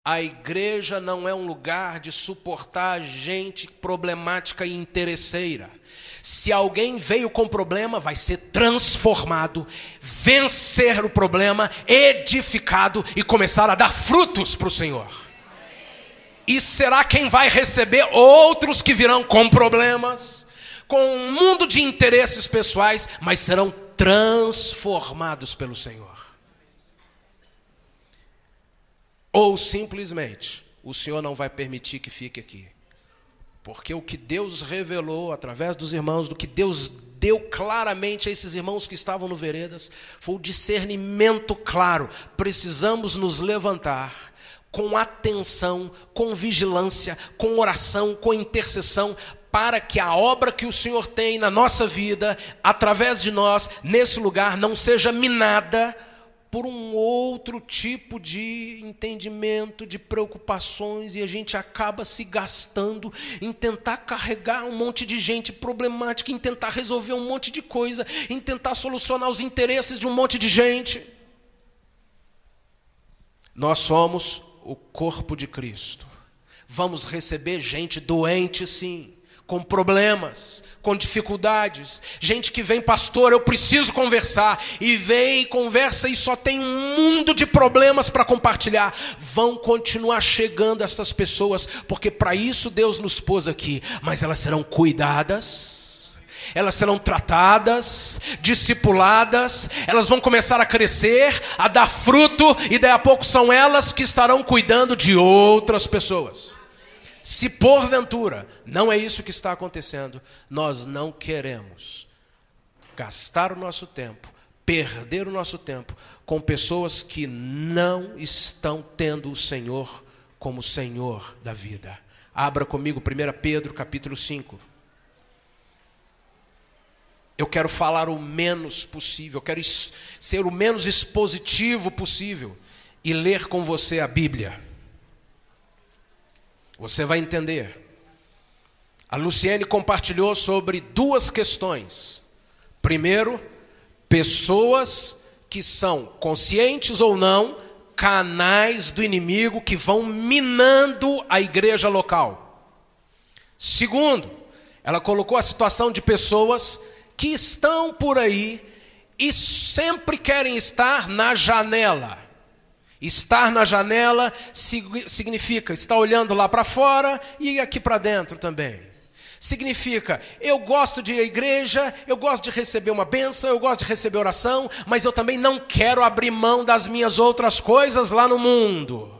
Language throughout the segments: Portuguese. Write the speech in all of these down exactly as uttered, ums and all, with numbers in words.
A igreja não é um lugar de suportar gente problemática e interesseira. Se alguém veio com problema, vai ser transformado, vencer o problema, edificado e começar a dar frutos para o Senhor. E será quem vai receber outros que virão com problemas, com um mundo de interesses pessoais, mas serão transformados pelo Senhor. Ou simplesmente, o Senhor não vai permitir que fique aqui. Porque o que Deus revelou através dos irmãos, do que Deus deu claramente a esses irmãos que estavam no Veredas, foi o discernimento claro. Precisamos nos levantar com atenção, com vigilância, com oração, com intercessão, para que a obra que o Senhor tem na nossa vida, através de nós, nesse lugar, não seja minada por um outro tipo de entendimento, de preocupações, e a gente acaba se gastando em tentar carregar um monte de gente problemática, em tentar resolver um monte de coisa, em tentar solucionar os interesses de um monte de gente. Nós somos o corpo de Cristo. Vamos receber gente doente, sim, com problemas, com dificuldades, gente que vem, pastor, eu preciso conversar, e vem e conversa e só tem um mundo de problemas para compartilhar. Vão continuar chegando essas pessoas, porque para isso Deus nos pôs aqui, mas elas serão cuidadas, elas serão tratadas, discipuladas, elas vão começar a crescer, a dar fruto, e daí a pouco são elas que estarão cuidando de outras pessoas. Se porventura não é isso que está acontecendo, nós não queremos gastar o nosso tempo, perder o nosso tempo com pessoas que não estão tendo o Senhor como Senhor da vida. Abra comigo primeiro Pedro capítulo cinco. Eu quero falar o menos possível, eu quero ser o menos expositivo possível e ler com você a Bíblia. Você vai entender. A Luciene compartilhou sobre duas questões. Primeiro, pessoas que são, conscientes ou não, canais do inimigo que vão minando a igreja local. Segundo, ela colocou a situação de pessoas que estão por aí e sempre querem estar na janela. Estar na janela significa estar olhando lá para fora e aqui para dentro também. Significa, eu gosto de ir à igreja, eu gosto de receber uma bênção, eu gosto de receber oração, mas eu também não quero abrir mão das minhas outras coisas lá no mundo.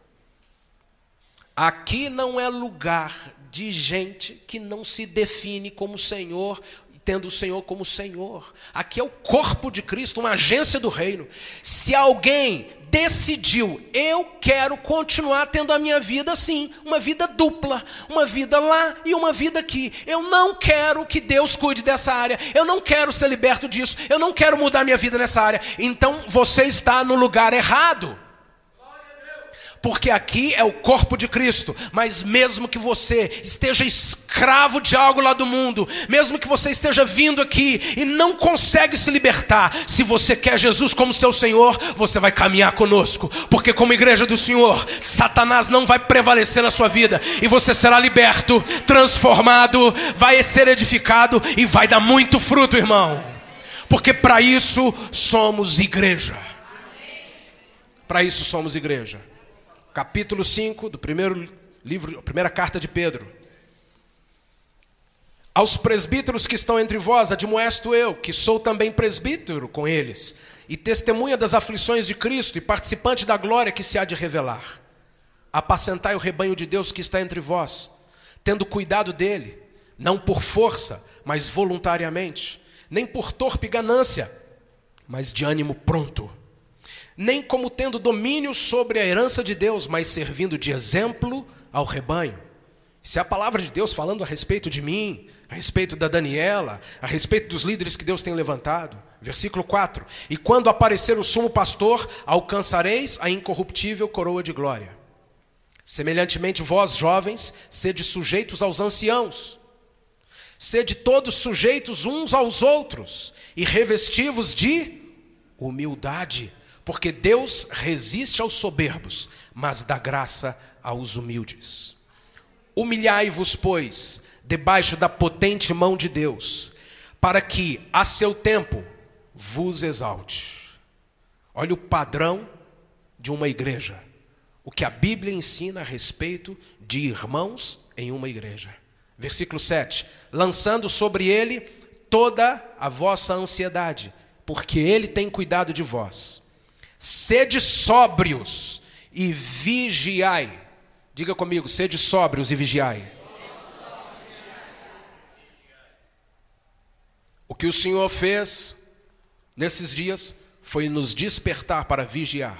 Aqui não é lugar de gente que não se define como Senhor, tendo o Senhor como Senhor. Aqui é o corpo de Cristo, uma agência do reino. Se alguém decidiu, eu quero continuar tendo a minha vida assim, uma vida dupla, uma vida lá e uma vida aqui. Eu não quero que Deus cuide dessa área, eu não quero ser liberto disso, eu não quero mudar minha vida nessa área. Então você está no lugar errado. Porque aqui é o corpo de Cristo, mas mesmo que você esteja escravo de algo lá do mundo, mesmo que você esteja vindo aqui e não consegue se libertar, se você quer Jesus como seu Senhor, você vai caminhar conosco, porque como igreja do Senhor, Satanás não vai prevalecer na sua vida, e você será liberto, transformado, vai ser edificado e vai dar muito fruto, irmão, porque para isso somos igreja. Para isso somos igreja. Capítulo cinco do primeiro livro, primeira carta de Pedro. Aos presbíteros que estão entre vós, admoesto eu, que sou também presbítero com eles, e testemunha das aflições de Cristo, e participante da glória que se há de revelar. Apacentai o rebanho de Deus que está entre vós, tendo cuidado dele, não por força, mas voluntariamente, nem por torpe ganância, mas de ânimo pronto. Nem como tendo domínio sobre a herança de Deus, mas servindo de exemplo ao rebanho. Isso é a palavra de Deus falando a respeito de mim, a respeito da Daniela, a respeito dos líderes que Deus tem levantado. Versículo quatro. E quando aparecer o sumo pastor, alcançareis a incorruptível coroa de glória. Semelhantemente vós, jovens, sede sujeitos aos anciãos. Sede todos sujeitos uns aos outros, e revestivos de humildade, Porque Deus resiste aos soberbos, mas dá graça aos humildes. Humilhai-vos, pois, debaixo da potente mão de Deus, para que, a seu tempo, vos exalte. Olha o padrão de uma igreja. O que a Bíblia ensina a respeito de irmãos em uma igreja. Versículo sete. Lançando sobre ele toda a vossa ansiedade, porque ele tem cuidado de vós. Sede sóbrios e vigiai. Diga comigo, sede sóbrios e vigiai. O que o Senhor fez nesses dias foi nos despertar para vigiar.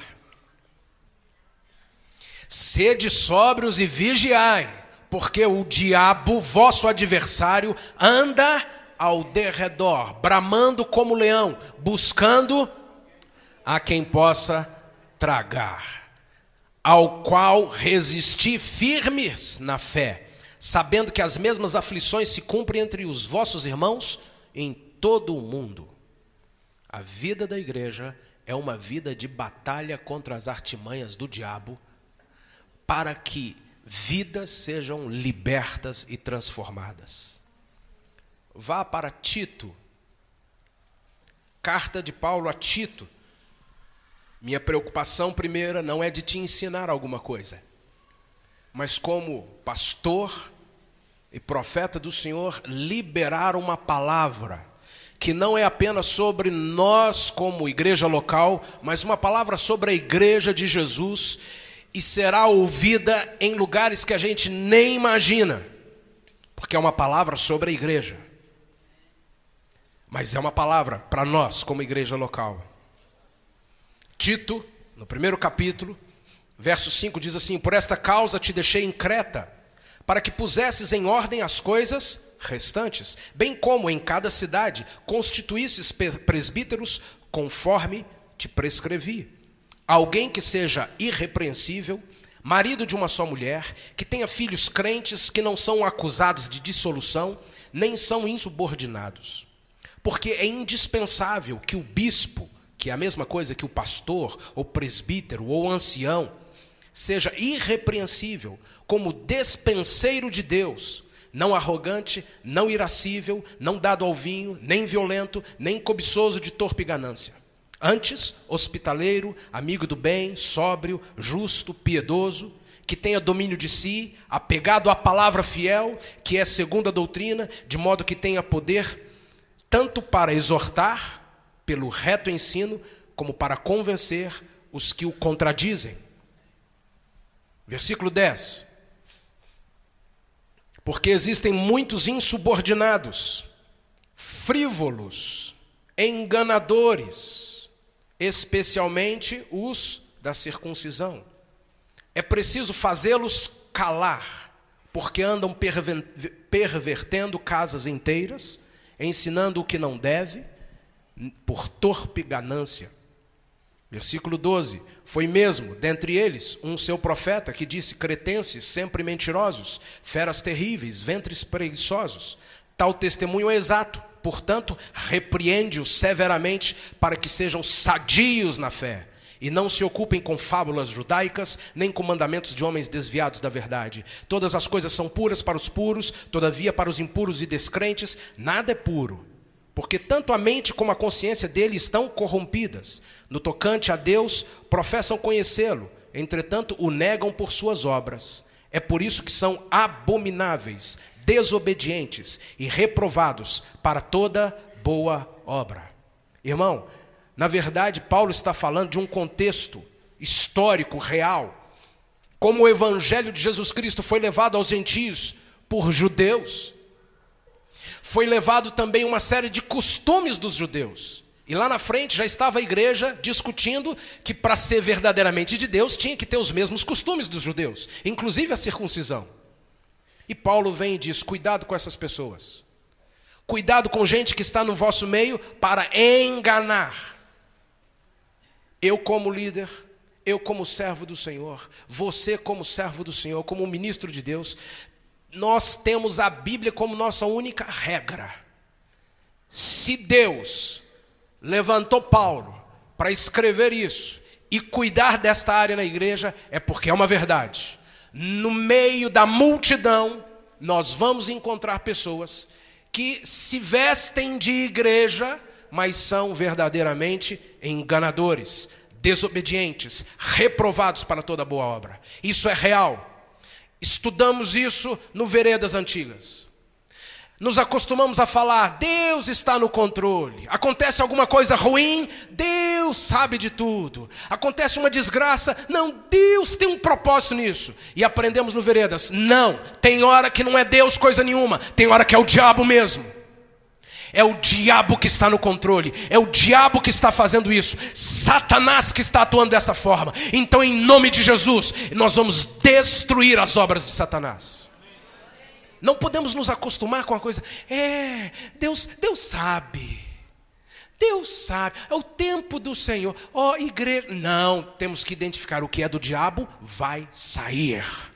Sede sóbrios e vigiai, porque o diabo, vosso adversário, anda ao derredor, bramando como leão, buscando a quem possa tragar, ao qual resisti firmes na fé, sabendo que as mesmas aflições se cumprem entre os vossos irmãos em todo o mundo. A vida da igreja é uma vida de batalha contra as artimanhas do diabo, para que vidas sejam libertas e transformadas. Vá para Tito, carta de Paulo a Tito. Minha preocupação primeira não é de te ensinar alguma coisa, mas como pastor e profeta do Senhor, liberar uma palavra que não é apenas sobre nós como igreja local, mas uma palavra sobre a igreja de Jesus, e será ouvida em lugares que a gente nem imagina, porque é uma palavra sobre a igreja, mas é uma palavra para nós como igreja local. Tito, no primeiro capítulo, verso cinco, diz assim: por esta causa te deixei em Creta, para que pusesses em ordem as coisas restantes, bem como em cada cidade constituísses presbíteros conforme te prescrevi. Alguém que seja irrepreensível, marido de uma só mulher, que tenha filhos crentes, que não são acusados de dissolução, nem são insubordinados. Porque é indispensável que o bispo, que é a mesma coisa que o pastor, ou presbítero, ou ancião, seja irrepreensível, como despenseiro de Deus, não arrogante, não irascível, não dado ao vinho, nem violento, nem cobiçoso de torpe ganância. Antes, hospitaleiro, amigo do bem, sóbrio, justo, piedoso, que tenha domínio de si, apegado à palavra fiel, que é segundo a doutrina, de modo que tenha poder tanto para exortar, pelo reto ensino, como para convencer os que o contradizem. Versículo dez. Porque existem muitos insubordinados, frívolos, enganadores, especialmente os da circuncisão. É preciso fazê-los calar, porque andam pervertendo casas inteiras, ensinando o que não deve, por torpe ganância. Versículo doze. Foi mesmo, dentre eles, um seu profeta que disse: cretenses sempre mentirosos, feras terríveis, ventres preguiçosos. Tal testemunho é exato, portanto, repreende-os severamente para que sejam sadios na fé e não se ocupem com fábulas judaicas, nem com mandamentos de homens desviados da verdade. Todas as coisas são puras para os puros, todavia para os impuros e descrentes nada é puro, porque tanto a mente como a consciência dele estão corrompidas. No tocante a Deus, professam conhecê-lo, entretanto o negam por suas obras. É por isso que são abomináveis, desobedientes e reprovados para toda boa obra. Irmão, na verdade, Paulo está falando de um contexto histórico, real. Como o evangelho de Jesus Cristo foi levado aos gentios por judeus, foi levado também uma série de costumes dos judeus. E lá na frente já estava a igreja discutindo que para ser verdadeiramente de Deus tinha que ter os mesmos costumes dos judeus, inclusive a circuncisão. E Paulo vem e diz: cuidado com essas pessoas. Cuidado com gente que está no vosso meio para enganar. Eu como líder, eu como servo do Senhor, você como servo do Senhor, como ministro de Deus, nós temos a Bíblia como nossa única regra. Se Deus levantou Paulo para escrever isso e cuidar desta área na igreja é porque é uma verdade. No meio da multidão, nós vamos encontrar pessoas que se vestem de igreja, mas são verdadeiramente enganadores, desobedientes, reprovados para toda boa obra. Isso é real. Estudamos isso no Veredas Antigas. Nos acostumamos a falar, Deus está no controle. Acontece alguma coisa ruim, Deus sabe de tudo. Acontece uma desgraça, não, Deus tem um propósito nisso. E aprendemos no Veredas, não, tem hora que não é Deus coisa nenhuma, tem hora que é o diabo mesmo. É o diabo que está no controle, é o diabo que está fazendo isso, Satanás que está atuando dessa forma. Então, em nome de Jesus, nós vamos destruir as obras de Satanás. Não podemos nos acostumar com a coisa, é, Deus, Deus sabe, Deus sabe, é o tempo do Senhor, ó, igreja. Não, temos que identificar o que é do diabo, vai sair.